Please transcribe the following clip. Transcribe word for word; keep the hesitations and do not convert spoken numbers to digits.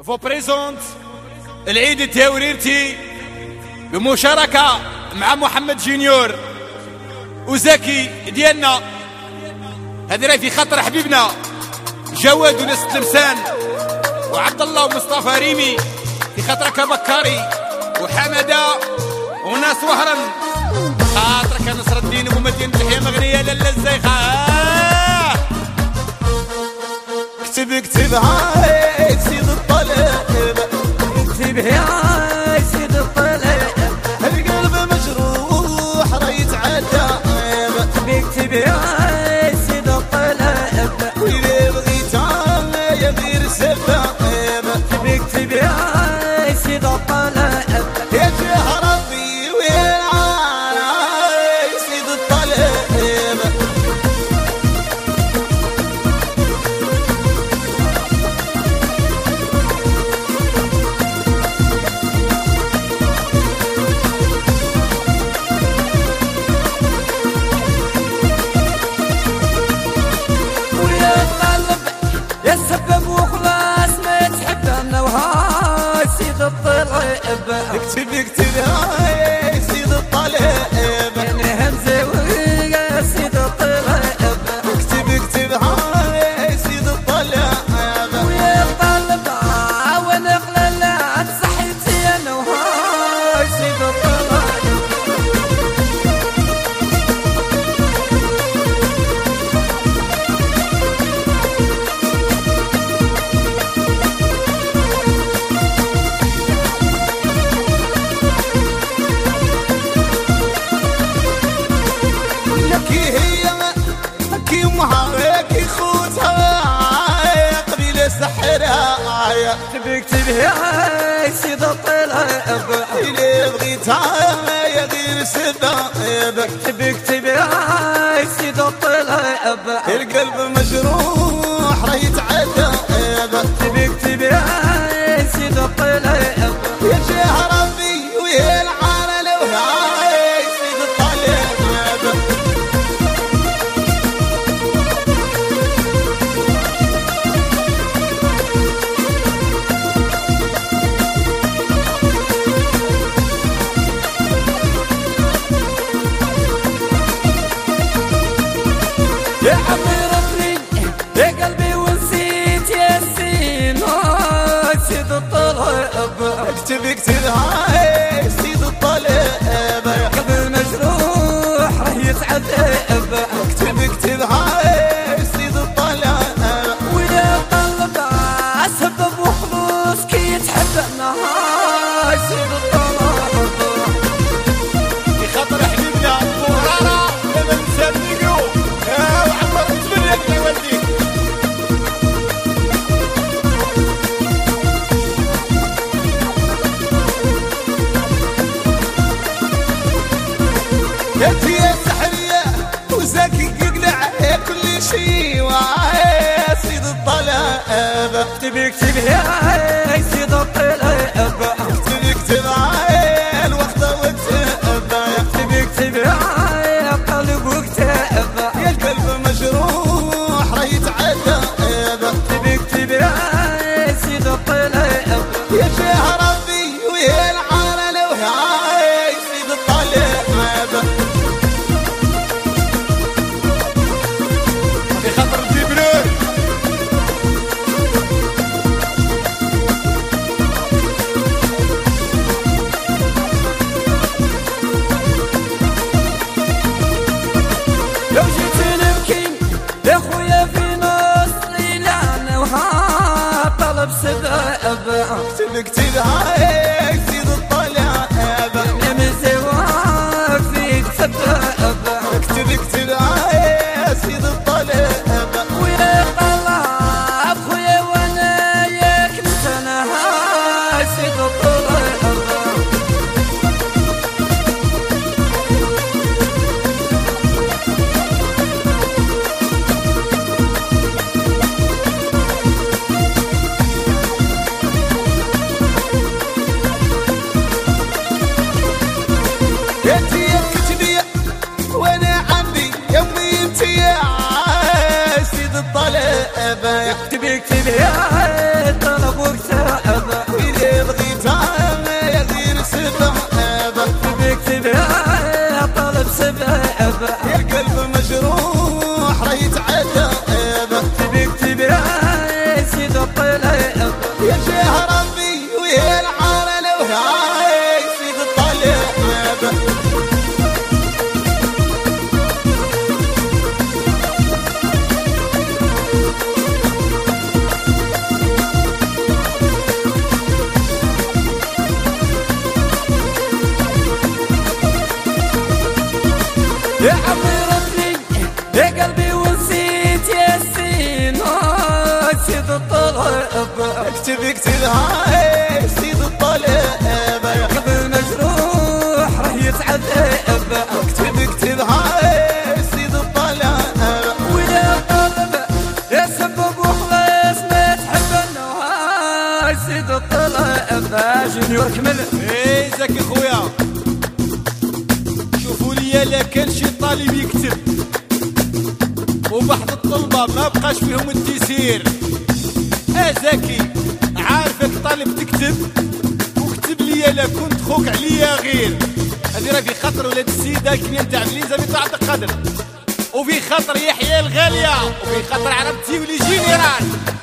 فو بريزونت العيد التاوريرتي بمشاركة مع محمد جونيور وزكي ديالنا. هذه راهي في خاطر حبيبنا جواد وناس تلمسان وعبد الله ومصطفى ريمي، في خاطرك بكاري وحمده وناس وهران، خاطرك نصر الدين ومدينة الحياة مغنية لالا الزيخة. اكتب اكتب هاي سيد الطلب، اكتب هاي سيد الطلب، القلب مجروح راه يتعذب. اكتب هاي سيد الطلب، وإذا بغيتها يا غير سبب. اكتب هاي سيد الطلب، يا جاه ربي وين عاي سيد الطلب. السبب وخلاص ما تحب انا وهاي سيد الطلب. اكتب اكتب هاي سيد الطلب، انا همزه ويا سيد الطلب. اكتب اكتب هاي سيد الطلب، ويا الطلب وانا قلالات صحيتي انا وهاي سيد الطلب. هاك خوتها قبيلة سحرها. اكتب اكتب هاي سيد الطلب، اللي بغيتها يا غير سبب. اكتب اكتب هاي سيد الطلب، القلب مجروح راه يتعذب. اكتب اكتب هاي سيد الطلب، يا جاه ربي ويا العار لو هاي سيد الطلب. يا حبيبي يا قلبي ونسيت يا سين هاي سيد الطلب. اكتب اكتب هاي سيد الطلب، قلبي مجروح راه يتعذب. اكتب اكتب هاي سيد الطلب، ويا الطلب سبب وخلوص كي يتحبنا هاي سيد الطلب. في خاطر حبيبنا وهرارة لما نسابقو وعمر تبرك يا ولدي. انت يا سحرية وزكي يقلع كل شي وعاي سيد الطلب. اكتب اكتب هاي سيد الطلب، اكتب اكتب هاي الوقت واكتب. اكتب اكتب هاي قلب وكتاب. يا القلب مجروح راه يتعذب. اكتب اكتب هاي سيد الطلب، يا جاه ربي ويا العار لو هاي سيد الطلب. في خاطر الدبلور لو جيت نبكي يا خويا في نص ليلة وها طلب سبب. اكتب اكتب هاي سيد الطلب، يا مزواك فيك سبب. اكتب اكتب هاي سيد الطلب، ويا طلب خويا وانا ياك انت انا هاي سيد الطلب. انت يا كتبية وانا عندي يمي انت يا سيد الطلب. اكتب اكتب يا طلب وكتاب. الطلب اكتب اكتب هاي سيد الطلب قلب المجروح راه يتعذب اكتب اكتب هاي سيد الطلب ويا الطلب يا سبب وخلاص ما تحب النهار سيد الطلب جونيور كمل. ايه زكي خويا شوفوا لي لا كان شي طالب يكتب وبحض الطلبه ما بقاش فيهم التيسير. اه زكي عارفك طالب تكتب وكتب لي لا كنت خوك عليا غير. هذه راه في خاطر ولاد السيده الكنيه نتاع بليزه بنت عبد القادر وفي خاطر يحيى الغاليه وفي خاطر عربتي ولي جينيرال.